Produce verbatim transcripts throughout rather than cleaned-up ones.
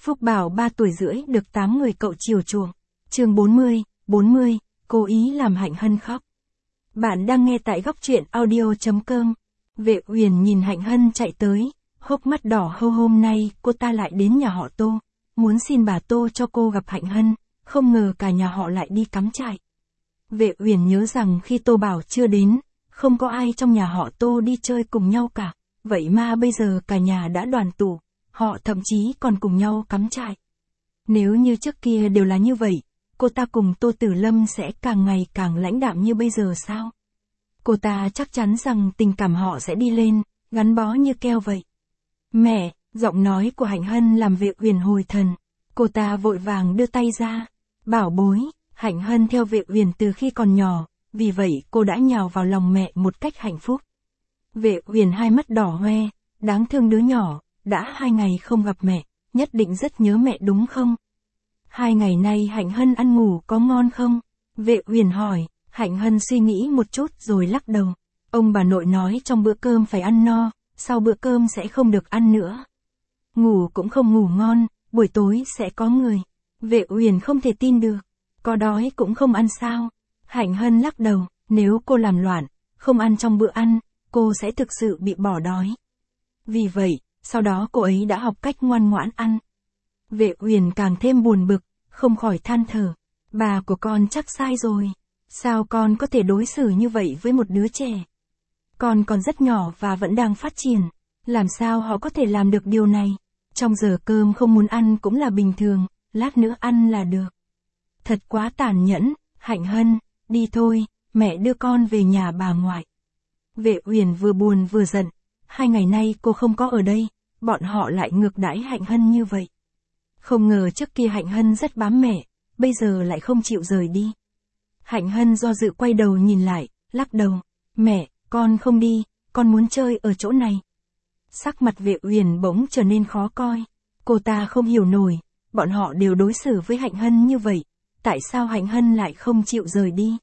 Phúc Bảo ba tuổi rưỡi được tám người cậu chiều chuộng. Chương bốn mươi, bốn mươi, cố ý làm Hạnh Hân khóc. Bạn đang nghe tại góc truyện audio chấm com. Vệ Uyển nhìn Hạnh Hân chạy tới, hốc mắt đỏ hâu. Hôm nay cô ta lại đến nhà họ Tô, muốn xin bà Tô cho cô gặp Hạnh Hân, không ngờ cả nhà họ lại đi cắm trại. Vệ Uyển nhớ rằng khi Tô Bảo chưa đến, không có ai trong nhà họ Tô đi chơi cùng nhau cả, vậy mà bây giờ cả nhà đã đoàn tụ, họ thậm chí còn cùng nhau cắm trại. Nếu như trước kia đều là như vậy, cô ta cùng Tô Tử Lâm sẽ càng ngày càng lãnh đạm như bây giờ sao? Cô ta chắc chắn rằng tình cảm họ sẽ đi lên, gắn bó như keo vậy. Mẹ, giọng nói của Hạnh Hân làm Vệ Uyển hồi thần. Cô ta vội vàng đưa tay ra. Bảo bối, Hạnh Hân theo Vệ Uyển từ khi còn nhỏ, vì vậy cô đã nhào vào lòng mẹ một cách hạnh phúc. Vệ Uyển hai mắt đỏ hoe, đáng thương đứa nhỏ, đã hai ngày không gặp mẹ, nhất định rất nhớ mẹ đúng không? Hai ngày nay Hạnh Hân ăn ngủ có ngon không? Vệ Uyển hỏi. Hạnh Hân suy nghĩ một chút rồi lắc đầu. Ông bà nội nói trong bữa cơm phải ăn no, sau bữa cơm sẽ không được ăn nữa. Ngủ cũng không ngủ ngon, buổi tối sẽ có người. Vệ Uyển không thể tin được. Có đói cũng không ăn sao? Hạnh Hân lắc đầu, nếu cô làm loạn, không ăn trong bữa ăn, cô sẽ thực sự bị bỏ đói. Vì vậy, sau đó cô ấy đã học cách ngoan ngoãn ăn. Vệ Uyển càng thêm buồn bực, không khỏi than thở. Bà của con chắc sai rồi. Sao con có thể đối xử như vậy với một đứa trẻ? Con còn rất nhỏ và vẫn đang phát triển. Làm sao họ có thể làm được điều này? Trong giờ cơm không muốn ăn cũng là bình thường, lát nữa ăn là được. Thật quá tàn nhẫn, Hạnh Hân, đi thôi, mẹ đưa con về nhà bà ngoại. Vệ Uyển vừa buồn vừa giận, hai ngày nay cô không có ở đây, bọn họ lại ngược đãi Hạnh Hân như vậy. Không ngờ trước kia Hạnh Hân rất bám mẹ, bây giờ lại không chịu rời đi. Hạnh Hân do dự quay đầu nhìn lại, lắc đầu. Mẹ, con không đi, con muốn chơi ở chỗ này. Sắc mặt Vệ Uyển bỗng trở nên khó coi. Cô ta không hiểu nổi, bọn họ đều đối xử với Hạnh Hân như vậy, tại sao Hạnh Hân lại không chịu rời đi?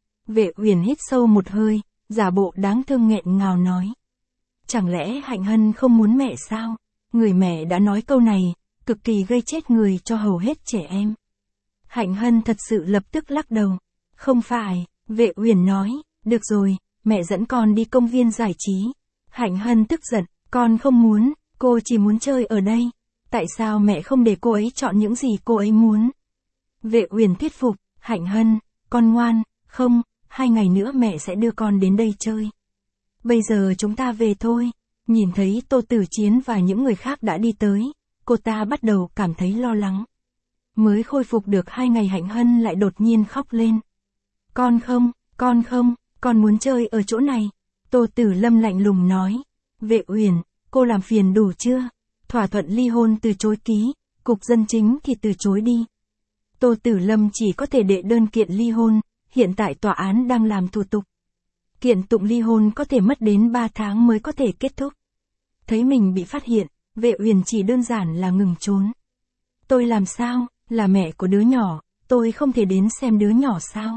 Vệ Uyển hít sâu một hơi, giả bộ đáng thương nghẹn ngào nói. Chẳng lẽ Hạnh Hân không muốn mẹ sao? Người mẹ đã nói câu này, cực kỳ gây chết người cho hầu hết trẻ em. Hạnh Hân thật sự lập tức lắc đầu. Không phải, Vệ Uyển nói, được rồi, mẹ dẫn con đi công viên giải trí. Hạnh Hân tức giận, con không muốn, cô chỉ muốn chơi ở đây. Tại sao mẹ không để cô ấy chọn những gì cô ấy muốn? Vệ Uyển thuyết phục, Hạnh Hân, con ngoan, không, hai ngày nữa mẹ sẽ đưa con đến đây chơi. Bây giờ chúng ta về thôi. Nhìn thấy Tô Tử Chiến và những người khác đã đi tới, cô ta bắt đầu cảm thấy lo lắng. Mới khôi phục được hai ngày Hạnh Hân lại đột nhiên khóc lên. Con không, con không, con muốn chơi ở chỗ này. Tô Tử Lâm lạnh lùng nói. Vệ Uyển, cô làm phiền đủ chưa? Thỏa thuận ly hôn từ chối ký, cục dân chính thì từ chối đi. Tô Tử Lâm chỉ có thể đệ đơn kiện ly hôn, hiện tại tòa án đang làm thủ tục. Kiện tụng ly hôn có thể mất đến ba tháng mới có thể kết thúc. Thấy mình bị phát hiện, Vệ Uyển chỉ đơn giản là ngừng trốn. Tôi làm sao, là mẹ của đứa nhỏ, tôi không thể đến xem đứa nhỏ sao?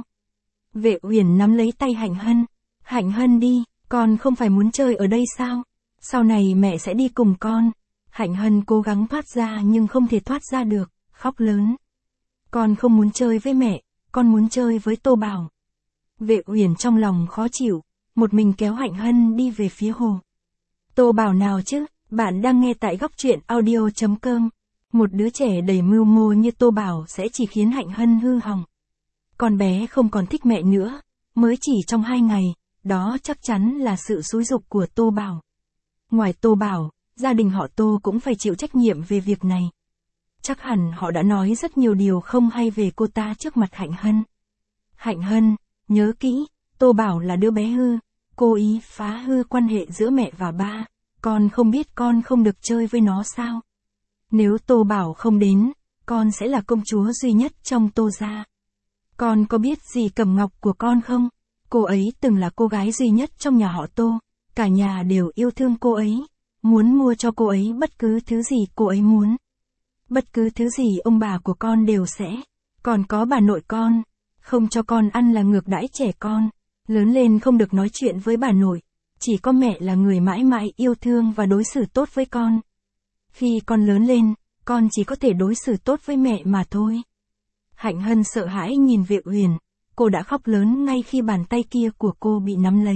Vệ Uyển nắm lấy tay Hạnh Hân. Hạnh Hân đi, con không phải muốn chơi ở đây sao? Sau này mẹ sẽ đi cùng con. Hạnh Hân cố gắng thoát ra nhưng không thể thoát ra được, khóc lớn. Con không muốn chơi với mẹ, con muốn chơi với Tô Bảo. Vệ Uyển trong lòng khó chịu, một mình kéo Hạnh Hân đi về phía hồ. Tô Bảo nào chứ? Bạn đang nghe tại góc truyện audio chấm com. Một đứa trẻ đầy mưu mô như Tô Bảo sẽ chỉ khiến Hạnh Hân hư hỏng. Con bé không còn thích mẹ nữa, mới chỉ trong hai ngày, đó chắc chắn là sự xúi giục của Tô Bảo. Ngoài Tô Bảo, gia đình họ Tô cũng phải chịu trách nhiệm về việc này. Chắc hẳn họ đã nói rất nhiều điều không hay về cô ta trước mặt Hạnh Hân. Hạnh Hân, nhớ kỹ, Tô Bảo là đứa bé hư, cố ý phá hư quan hệ giữa mẹ và ba, con không biết con không được chơi với nó sao? Nếu Tô Bảo không đến, con sẽ là công chúa duy nhất trong Tô gia. Con có biết gì Cẩm Ngọc của con không? Cô ấy từng là cô gái duy nhất trong nhà họ Tô, cả nhà đều yêu thương cô ấy, muốn mua cho cô ấy bất cứ thứ gì cô ấy muốn. Bất cứ thứ gì ông bà của con đều sẽ. Còn có bà nội con, không cho con ăn là ngược đãi trẻ con, lớn lên không được nói chuyện với bà nội, chỉ có mẹ là người mãi mãi yêu thương và đối xử tốt với con. Khi con lớn lên, con chỉ có thể đối xử tốt với mẹ mà thôi. Hạnh Hân sợ hãi nhìn Vệ Uyển, cô đã khóc lớn ngay khi bàn tay kia của cô bị nắm lấy.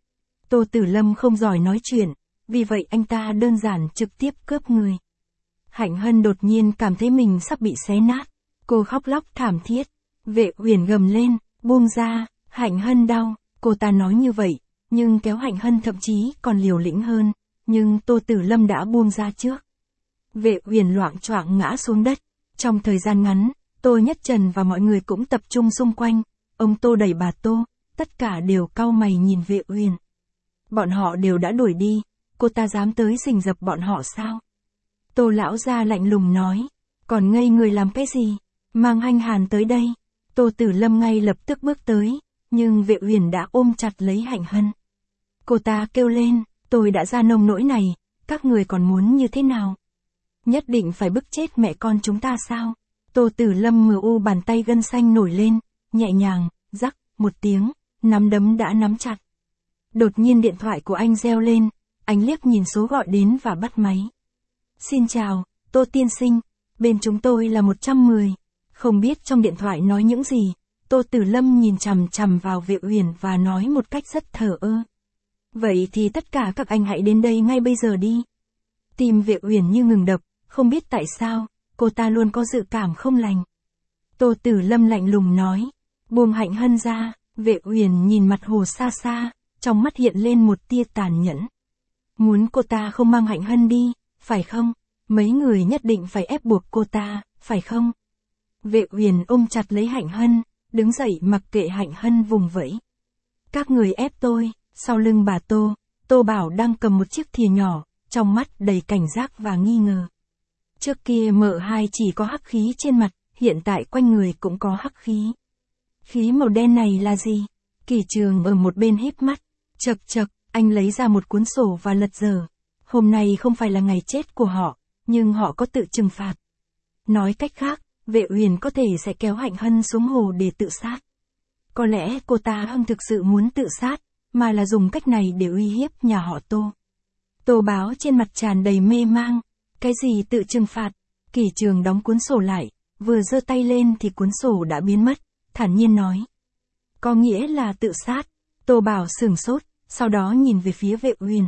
Tô Tử Lâm không giỏi nói chuyện, vì vậy anh ta đơn giản trực tiếp cướp người. Hạnh Hân đột nhiên cảm thấy mình sắp bị xé nát, cô khóc lóc thảm thiết. Vệ Uyển gầm lên, buông ra, Hạnh Hân đau, cô ta nói như vậy, nhưng kéo Hạnh Hân thậm chí còn liều lĩnh hơn, nhưng Tô Tử Lâm đã buông ra trước. Vệ Uyển loạng choạng ngã xuống đất, trong thời gian ngắn, Tô Nhất Trần và mọi người cũng tập trung xung quanh, ông Tô đẩy bà Tô, tất cả đều cau mày nhìn Vệ Uyển. Bọn họ đều đã đuổi đi, cô ta dám tới rình rập bọn họ sao? Tô lão gia lạnh lùng nói, còn ngây người làm cái gì, mang Hanh Hàn tới đây. Tô Tử Lâm ngay lập tức bước tới, nhưng Vệ Uyển đã ôm chặt lấy Hạnh Hân. Cô ta kêu lên, tôi đã ra nông nỗi này, các người còn muốn như thế nào? Nhất định phải bức chết mẹ con chúng ta sao? Tô Tử Lâm mờ u bàn tay gân xanh nổi lên, nhẹ nhàng, rắc, một tiếng, nắm đấm đã nắm chặt. Đột nhiên điện thoại của anh reo lên, anh liếc nhìn số gọi đến và bắt máy. Xin chào, Tô tiên sinh, bên chúng tôi là một trăm mười. Không biết trong điện thoại nói những gì, Tô Tử Lâm nhìn chằm chằm vào Vệ Uyển và nói một cách rất thờ ơ. Vậy thì tất cả các anh hãy đến đây ngay bây giờ đi. Tim Vệ Uyển như ngừng đập, không biết tại sao, cô ta luôn có dự cảm không lành. Tô Tử Lâm lạnh lùng nói, buông Hạnh Hân ra. Vệ Uyển nhìn mặt hồ xa xa, trong mắt hiện lên một tia tàn nhẫn. Muốn cô ta không mang Hạnh Hân đi, phải không? Mấy người nhất định phải ép buộc cô ta, phải không? Vệ Uyển ôm chặt lấy Hạnh Hân, đứng dậy mặc kệ Hạnh Hân vùng vẫy. Các người ép tôi. Sau lưng bà Tô, Tô Bảo đang cầm một chiếc thìa nhỏ, trong mắt đầy cảnh giác và nghi ngờ. Trước kia mợ hai chỉ có hắc khí trên mặt, hiện tại quanh người cũng có hắc khí. Khí màu đen này là gì? Kỳ Trường ở một bên híp mắt, chậc chậc, anh lấy ra một cuốn sổ và lật dở. Hôm nay không phải là ngày chết của họ, nhưng họ có tự trừng phạt. Nói cách khác, Vệ Uyển có thể sẽ kéo Hạnh Hân xuống hồ để tự sát. Có lẽ cô ta không thực sự muốn tự sát, mà là dùng cách này để uy hiếp nhà họ Tô. Tô Báo trên mặt tràn đầy mê mang. Cái gì tự trừng phạt? Kỳ Trường đóng cuốn sổ lại, vừa giơ tay lên thì cuốn sổ đã biến mất, thản nhiên nói. Có nghĩa là tự sát. Tô Bảo sửng sốt, sau đó nhìn về phía Vệ Uyển.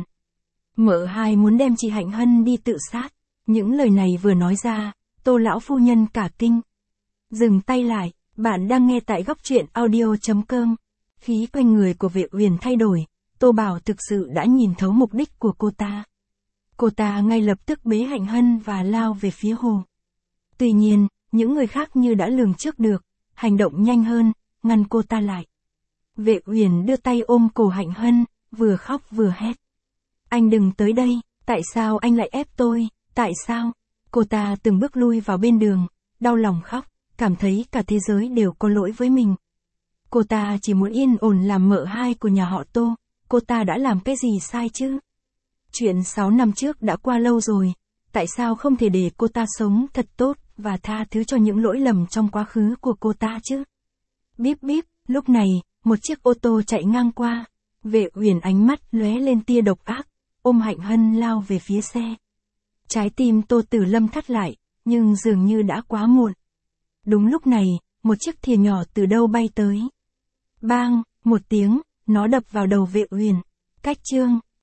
Mợ hai muốn đem chị Hạnh Hân đi tự sát. Những lời này vừa nói ra, Tô lão phu nhân cả kinh. Dừng tay lại, bạn đang nghe tại góc truyện audio chấm com. Khí quanh người của Vệ Uyển thay đổi, Tô Bảo thực sự đã nhìn thấu mục đích của cô ta. Cô ta ngay lập tức bế Hạnh Hân và lao về phía hồ. Tuy nhiên, những người khác như đã lường trước được, hành động nhanh hơn, ngăn cô ta lại. Vệ Uyển đưa tay ôm cổ Hạnh Hân, vừa khóc vừa hét. Anh đừng tới đây, tại sao anh lại ép tôi, tại sao? Cô ta từng bước lui vào bên đường, đau lòng khóc, cảm thấy cả thế giới đều có lỗi với mình. Cô ta chỉ muốn yên ổn làm mợ hai của nhà họ Tô, cô ta đã làm cái gì sai chứ? Chuyện sáu năm trước đã qua lâu rồi, tại sao không thể để cô ta sống thật tốt và tha thứ cho những lỗi lầm trong quá khứ của cô ta chứ? Bíp bíp, lúc này, một chiếc ô tô chạy ngang qua, Vệ Uyển ánh mắt lóe lên tia độc ác, ôm Hạnh Hân lao về phía xe. Trái tim Tô Tử Lâm thắt lại, nhưng dường như đã quá muộn. Đúng lúc này, một chiếc thìa nhỏ từ đâu bay tới. Bang, một tiếng, nó đập vào đầu Vệ Uyển. Cách chương